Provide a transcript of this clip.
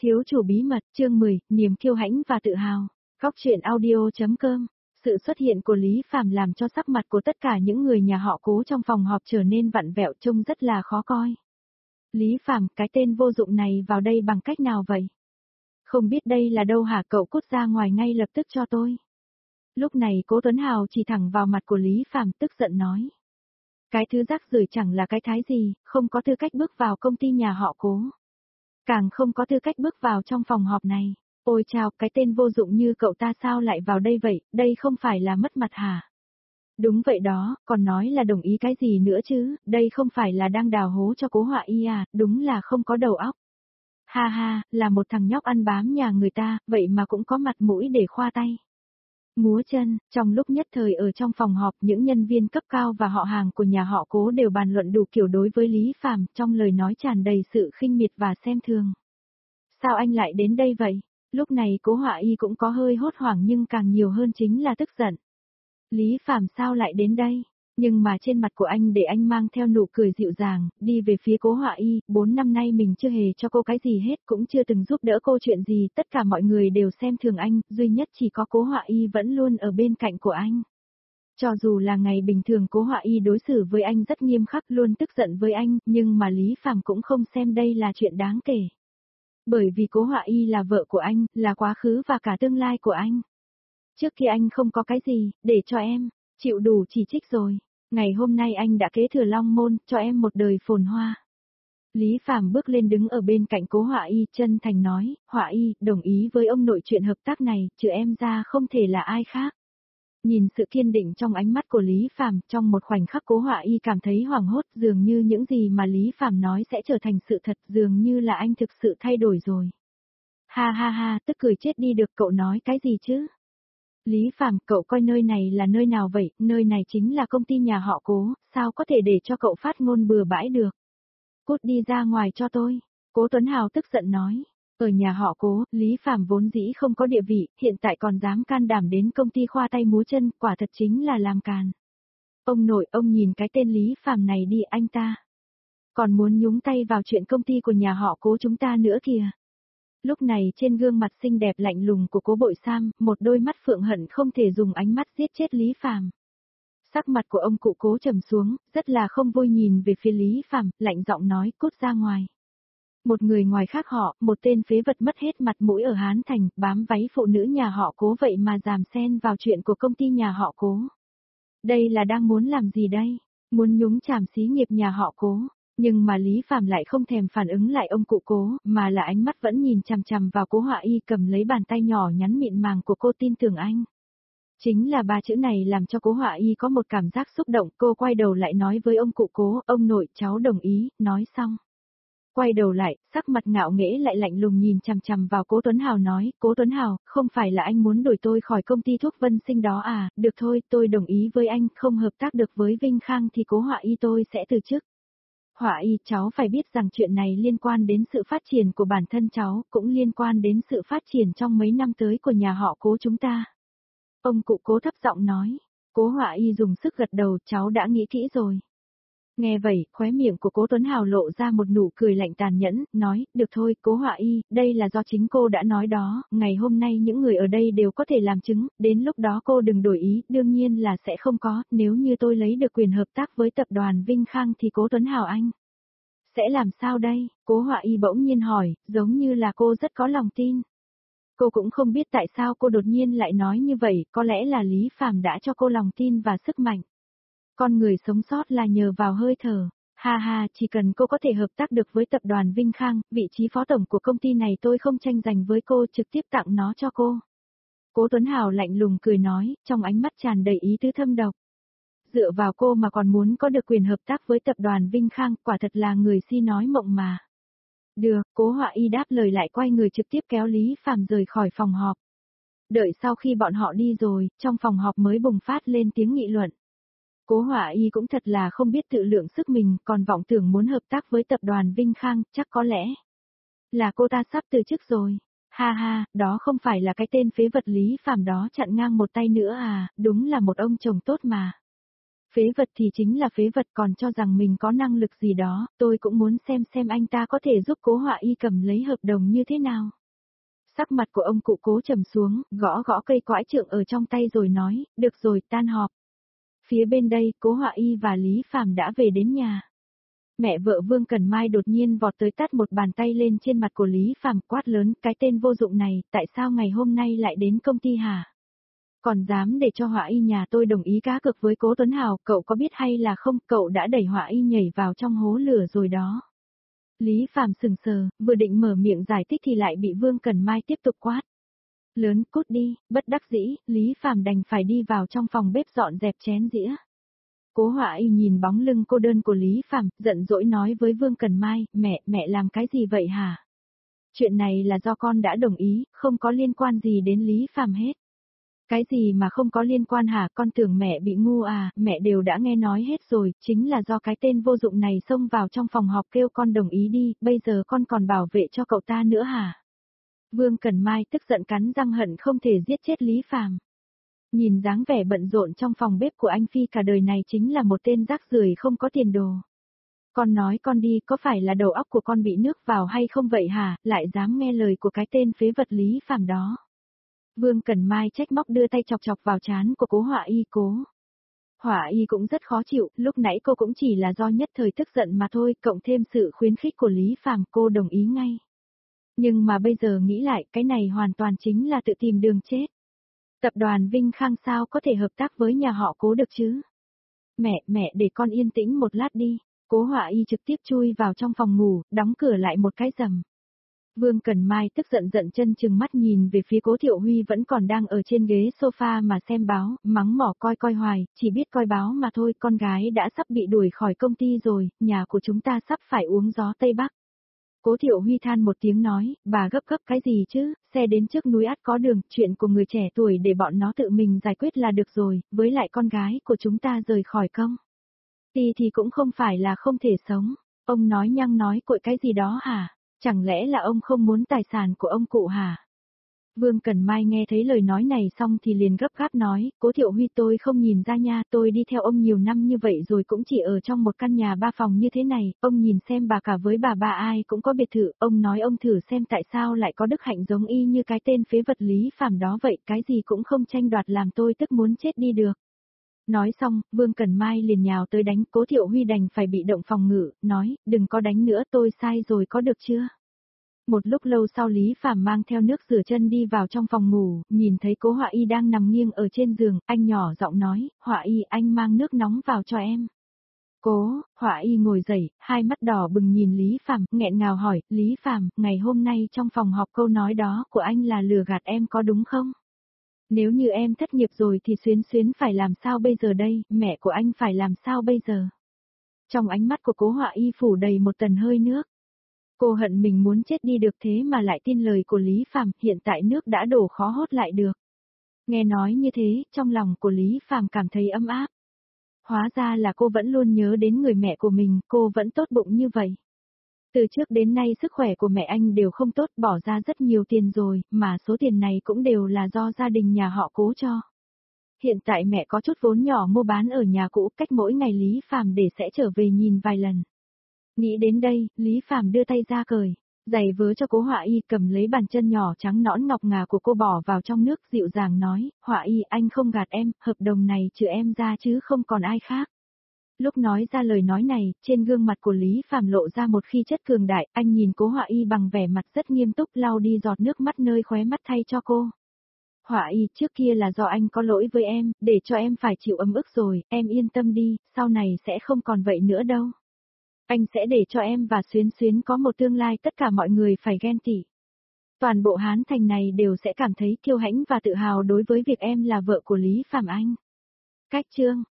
Thiếu chủ bí mật, chương 10, niềm kiêu hãnh và tự hào. Góc truyện audio.com. Sự xuất hiện của Lý Phàm làm cho sắc mặt của tất cả những người nhà họ Cố trong phòng họp trở nên vặn vẹo, trông rất là khó coi. Lý Phàm, cái tên vô dụng này vào đây bằng cách nào vậy? Không biết đây là đâu hả, cậu cút ra ngoài ngay lập tức cho tôi. Lúc này Cố Tuấn Hào chỉ thẳng vào mặt của Lý Phàm, tức giận nói. Cái thứ rác rưởi chẳng là cái thái gì, không có tư cách bước vào công ty nhà họ Cố. Càng không có tư cách bước vào trong phòng họp này. Ôi chao, cái tên vô dụng như cậu ta sao lại vào đây vậy, đây không phải là mất mặt hả? Đúng vậy đó, còn nói là đồng ý cái gì nữa chứ, đây không phải là đang đào hố cho Cố Họa Y à, đúng là không có đầu óc. Ha ha, là một thằng nhóc ăn bám nhà người ta, vậy mà cũng có mặt mũi để khoa tay. Múa chân, trong lúc nhất thời ở trong phòng họp, những nhân viên cấp cao và họ hàng của nhà họ Cố đều bàn luận đủ kiểu đối với Lý Phàm, trong lời nói tràn đầy sự khinh miệt và xem thường. Sao anh lại đến đây vậy? Lúc này Cố Họa Y cũng có hơi hốt hoảng nhưng càng nhiều hơn chính là tức giận. Lý Phàm sao lại đến đây? Nhưng mà trên mặt của anh để anh mang theo nụ cười dịu dàng, đi về phía Cố Họa Y, 4 năm nay mình chưa hề cho cô cái gì hết, cũng chưa từng giúp đỡ cô chuyện gì, tất cả mọi người đều xem thường anh, duy nhất chỉ có Cố Họa Y vẫn luôn ở bên cạnh của anh. Cho dù là ngày bình thường Cố Họa Y đối xử với anh rất nghiêm khắc, luôn tức giận với anh, nhưng mà Lý Phàm cũng không xem đây là chuyện đáng kể. Bởi vì Cố Họa Y là vợ của anh, là quá khứ và cả tương lai của anh. Trước kia anh không có cái gì, để cho em, chịu đủ chỉ trích rồi. Ngày hôm nay anh đã kế thừa Long Môn, cho em một đời phồn hoa. Lý Phàm bước lên đứng ở bên cạnh Cố Họa Y, chân thành nói, Họa Y, đồng ý với ông nội chuyện hợp tác này, trừ em ra không thể là ai khác. Nhìn sự kiên định trong ánh mắt của Lý Phàm, trong một khoảnh khắc Cố Họa Y cảm thấy hoảng hốt, dường như những gì mà Lý Phàm nói sẽ trở thành sự thật, dường như là anh thực sự thay đổi rồi. Ha ha ha, tức cười chết đi được, cậu nói cái gì chứ? Lý Phàm, cậu coi nơi này là nơi nào vậy, nơi này chính là công ty nhà họ Cố, sao có thể để cho cậu phát ngôn bừa bãi được? Cút đi ra ngoài cho tôi, Cố Tuấn Hào tức giận nói. Ở nhà họ Cố, Lý Phàm vốn dĩ không có địa vị, hiện tại còn dám can đảm đến công ty khoa tay múa chân, quả thật chính là làm càn. Ông nội, ông nhìn cái tên Lý Phàm này đi, anh ta còn muốn nhúng tay vào chuyện công ty của nhà họ Cố chúng ta nữa kìa. Lúc này trên gương mặt xinh đẹp lạnh lùng của Cố Bội Sam, một đôi mắt phượng hận không thể dùng ánh mắt giết chết Lý Phàm. Sắc mặt của ông cụ Cố trầm xuống, rất là không vui nhìn về phía Lý Phàm, lạnh giọng nói, cút ra ngoài. Một người ngoài khác họ, một tên phế vật mất hết mặt mũi ở Hán Thành, bám váy phụ nữ nhà họ Cố vậy mà dám xen vào chuyện của công ty nhà họ Cố. Đây là đang muốn làm gì đây? Muốn nhúng chàm xí nghiệp nhà họ Cố. Nhưng mà Lý Phàm lại không thèm phản ứng lại ông cụ Cố, mà là ánh mắt vẫn nhìn chằm chằm vào Cố Họa Y, cầm lấy bàn tay nhỏ nhắn mịn màng của cô, tin tưởng anh. Chính là ba chữ này làm cho Cố Họa Y có một cảm giác xúc động, cô quay đầu lại nói với ông cụ Cố, ông nội, cháu đồng ý, nói xong. Quay đầu lại, sắc mặt ngạo nghễ lại lạnh lùng nhìn chằm chằm vào Cố Tuấn Hào nói, Cố Tuấn Hào, không phải là anh muốn đuổi tôi khỏi công ty thuốc Vân Sinh đó à, được thôi, tôi đồng ý với anh, không hợp tác được với Vinh Khang thì Cố Họa Y tôi sẽ từ chức. Họa Y, cháu phải biết rằng chuyện này liên quan đến sự phát triển của bản thân cháu, cũng liên quan đến sự phát triển trong mấy năm tới của nhà họ Cố chúng ta. Ông cụ Cố thấp giọng nói, Cố Họa Y dùng sức gật đầu, cháu đã nghĩ kỹ rồi. Nghe vậy, khóe miệng của Cố Tuấn Hào lộ ra một nụ cười lạnh tàn nhẫn, nói, được thôi, Cố Họa Y, đây là do chính cô đã nói đó, ngày hôm nay những người ở đây đều có thể làm chứng, đến lúc đó cô đừng đổi ý, đương nhiên là sẽ không có, nếu như tôi lấy được quyền hợp tác với tập đoàn Vinh Khang thì Cố Tuấn Hào anh sẽ làm sao đây? Cố Họa Y bỗng nhiên hỏi, giống như là cô rất có lòng tin. Cô cũng không biết tại sao cô đột nhiên lại nói như vậy, có lẽ là Lý Phàm đã cho cô lòng tin và sức mạnh. Con người sống sót là nhờ vào hơi thở. Ha ha, chỉ cần cô có thể hợp tác được với tập đoàn Vinh Khang, vị trí phó tổng của công ty này tôi không tranh giành với cô, trực tiếp tặng nó cho cô. Cố Tuấn Hào lạnh lùng cười nói, trong ánh mắt tràn đầy ý tứ thâm độc. Dựa vào cô mà còn muốn có được quyền hợp tác với tập đoàn Vinh Khang, quả thật là người si nói mộng mà. Được, Cố Họa Y đáp lời lại quay người trực tiếp kéo Lý Phàm rời khỏi phòng họp. Đợi sau khi bọn họ đi rồi, trong phòng họp mới bùng phát lên tiếng nghị luận. Cố Họa Y cũng thật là không biết tự lượng sức mình, còn vọng tưởng muốn hợp tác với tập đoàn Vinh Khang, chắc có lẽ là cô ta sắp từ chức rồi. Ha ha, đó không phải là cái tên phế vật Lý Phàm đó chặn ngang một tay nữa à, đúng là một ông chồng tốt mà. Phế vật thì chính là phế vật, còn cho rằng mình có năng lực gì đó, tôi cũng muốn xem anh ta có thể giúp Cố Họa Y cầm lấy hợp đồng như thế nào. Sắc mặt của ông cụ Cố trầm xuống, gõ gõ cây quãi trượng ở trong tay rồi nói, được rồi, tan họp. Phía bên đây, Cố Họa Y và Lý Phàm đã về đến nhà. Mẹ vợ Vương Cẩn Mai đột nhiên vọt tới tát một bàn tay lên trên mặt của Lý Phàm, quát lớn, cái tên vô dụng này, tại sao ngày hôm nay lại đến công ty hả? Còn dám để cho Họa Y nhà tôi đồng ý cá cược với Cố Tuấn Hào, cậu có biết hay là không, cậu đã đẩy Họa Y nhảy vào trong hố lửa rồi đó. Lý Phàm sừng sờ, vừa định mở miệng giải thích thì lại bị Vương Cẩn Mai tiếp tục quát. Lớn, cút đi, bất đắc dĩ, Lý Phàm đành phải đi vào trong phòng bếp dọn dẹp chén dĩa. Cố Họa Y nhìn bóng lưng cô đơn của Lý Phàm, giận dỗi nói với Vương Cẩn Mai, mẹ làm cái gì vậy hả? Chuyện này là do con đã đồng ý, không có liên quan gì đến Lý Phàm hết. Cái gì mà không có liên quan hả, con tưởng mẹ bị ngu à, mẹ đều đã nghe nói hết rồi, chính là do cái tên vô dụng này xông vào trong phòng họp kêu con đồng ý đi, bây giờ con còn bảo vệ cho cậu ta nữa hả? Vương Cẩn Mai tức giận cắn răng hận không thể giết chết Lý Phàm. Nhìn dáng vẻ bận rộn trong phòng bếp của anh Phi cả đời này chính là một tên rác rưởi không có tiền đồ. Con nói con đi, có phải là đầu óc của con bị nước vào hay không vậy hả, lại dám nghe lời của cái tên phế vật Lý Phàm đó. Vương Cẩn Mai trách móc đưa tay chọc chọc vào trán của Cố Họa Y. Họa Y cũng rất khó chịu, lúc nãy cô cũng chỉ là do nhất thời tức giận mà thôi, cộng thêm sự khuyến khích của Lý Phàm cô đồng ý ngay. Nhưng mà bây giờ nghĩ lại, cái này hoàn toàn chính là tự tìm đường chết. Tập đoàn Vinh Khang sao có thể hợp tác với nhà họ Cố được chứ? Mẹ để con yên tĩnh một lát đi. Cố Họa Y trực tiếp chui vào trong phòng ngủ, đóng cửa lại một cái rầm. Vương Cẩn Mai tức giận chân chừng mắt nhìn về phía Cố Thiệu Huy vẫn còn đang ở trên ghế sofa mà xem báo, mắng mỏ coi hoài, chỉ biết coi báo mà thôi, con gái đã sắp bị đuổi khỏi công ty rồi, nhà của chúng ta sắp phải uống gió Tây Bắc. Cố Thiệu Huy than một tiếng nói, bà gấp cái gì chứ, xe đến trước núi ắt có đường, chuyện của người trẻ tuổi để bọn nó tự mình giải quyết là được rồi, với lại con gái của chúng ta rời khỏi công ty thì cũng không phải là không thể sống. Ông nói nhăng nói cội cái gì đó hả? Chẳng lẽ là ông không muốn tài sản của ông cụ hả? Vương Cẩn Mai nghe thấy lời nói này xong thì liền gấp gáp nói, Cố Thiệu Huy tôi không nhìn ra nha, tôi đi theo ông nhiều năm như vậy rồi cũng chỉ ở trong một căn nhà 3 phòng như thế này, ông nhìn xem bà cả với bà ba ai cũng có biệt thự, ông nói ông thử xem tại sao lại có đức hạnh giống y như cái tên phế vật Lý Phàm đó vậy, cái gì cũng không tranh đoạt làm tôi tức muốn chết đi được. Nói xong, Vương Cẩn Mai liền nhào tới đánh, Cố Thiệu Huy đành phải bị động phòng ngự, nói, đừng có đánh nữa tôi sai rồi có được chưa? Một lúc lâu sau Lý Phàm mang theo nước rửa chân đi vào trong phòng ngủ, nhìn thấy Cố Họa Y đang nằm nghiêng ở trên giường, anh nhỏ giọng nói, Họa Y anh mang nước nóng vào cho em. Họa Y ngồi dậy, hai mắt đỏ bừng nhìn Lý Phàm, nghẹn ngào hỏi, Lý Phàm, ngày hôm nay trong phòng họp câu nói đó của anh là lừa gạt em có đúng không? Nếu như em thất nghiệp rồi thì Xuyến phải làm sao bây giờ đây, mẹ của anh phải làm sao bây giờ? Trong ánh mắt của Cố Họa Y phủ đầy một tầng hơi nước. Cô hận mình muốn chết đi được thế mà lại tin lời của Lý Phàm, hiện tại nước đã đổ khó hốt lại được. Nghe nói như thế, trong lòng của Lý Phàm cảm thấy ấm áp. Hóa ra là cô vẫn luôn nhớ đến người mẹ của mình, cô vẫn tốt bụng như vậy. Từ trước đến nay sức khỏe của mẹ anh đều không tốt, bỏ ra rất nhiều tiền rồi, mà số tiền này cũng đều là do gia đình nhà họ Cố cho. Hiện tại mẹ có chút vốn nhỏ mua bán ở nhà cũ, cách mỗi ngày Lý Phàm để sẽ trở về nhìn vài lần. Nghĩ đến đây, Lý Phàm đưa tay ra cởi giày vớ cho Cố Họa Y, cầm lấy bàn chân nhỏ trắng nõn ngọc ngà của cô bỏ vào trong nước, dịu dàng nói, Họa Y anh không gạt em, hợp đồng này trừ em ra chứ không còn ai khác. Lúc nói ra lời nói này, trên gương mặt của Lý Phàm lộ ra một khí chất cường đại, anh nhìn Cố Họa Y bằng vẻ mặt rất nghiêm túc, lau đi giọt nước mắt nơi khóe mắt thay cho cô. Họa Y, trước kia là do anh có lỗi với em, để cho em phải chịu ấm ức rồi, em yên tâm đi, sau này sẽ không còn vậy nữa đâu. Anh sẽ để cho em và Xuyến có một tương lai tất cả mọi người phải ghen tị. Toàn bộ Hán Thành này đều sẽ cảm thấy kiêu hãnh và tự hào đối với việc em là vợ của Lý Phàm Anh. Cách chương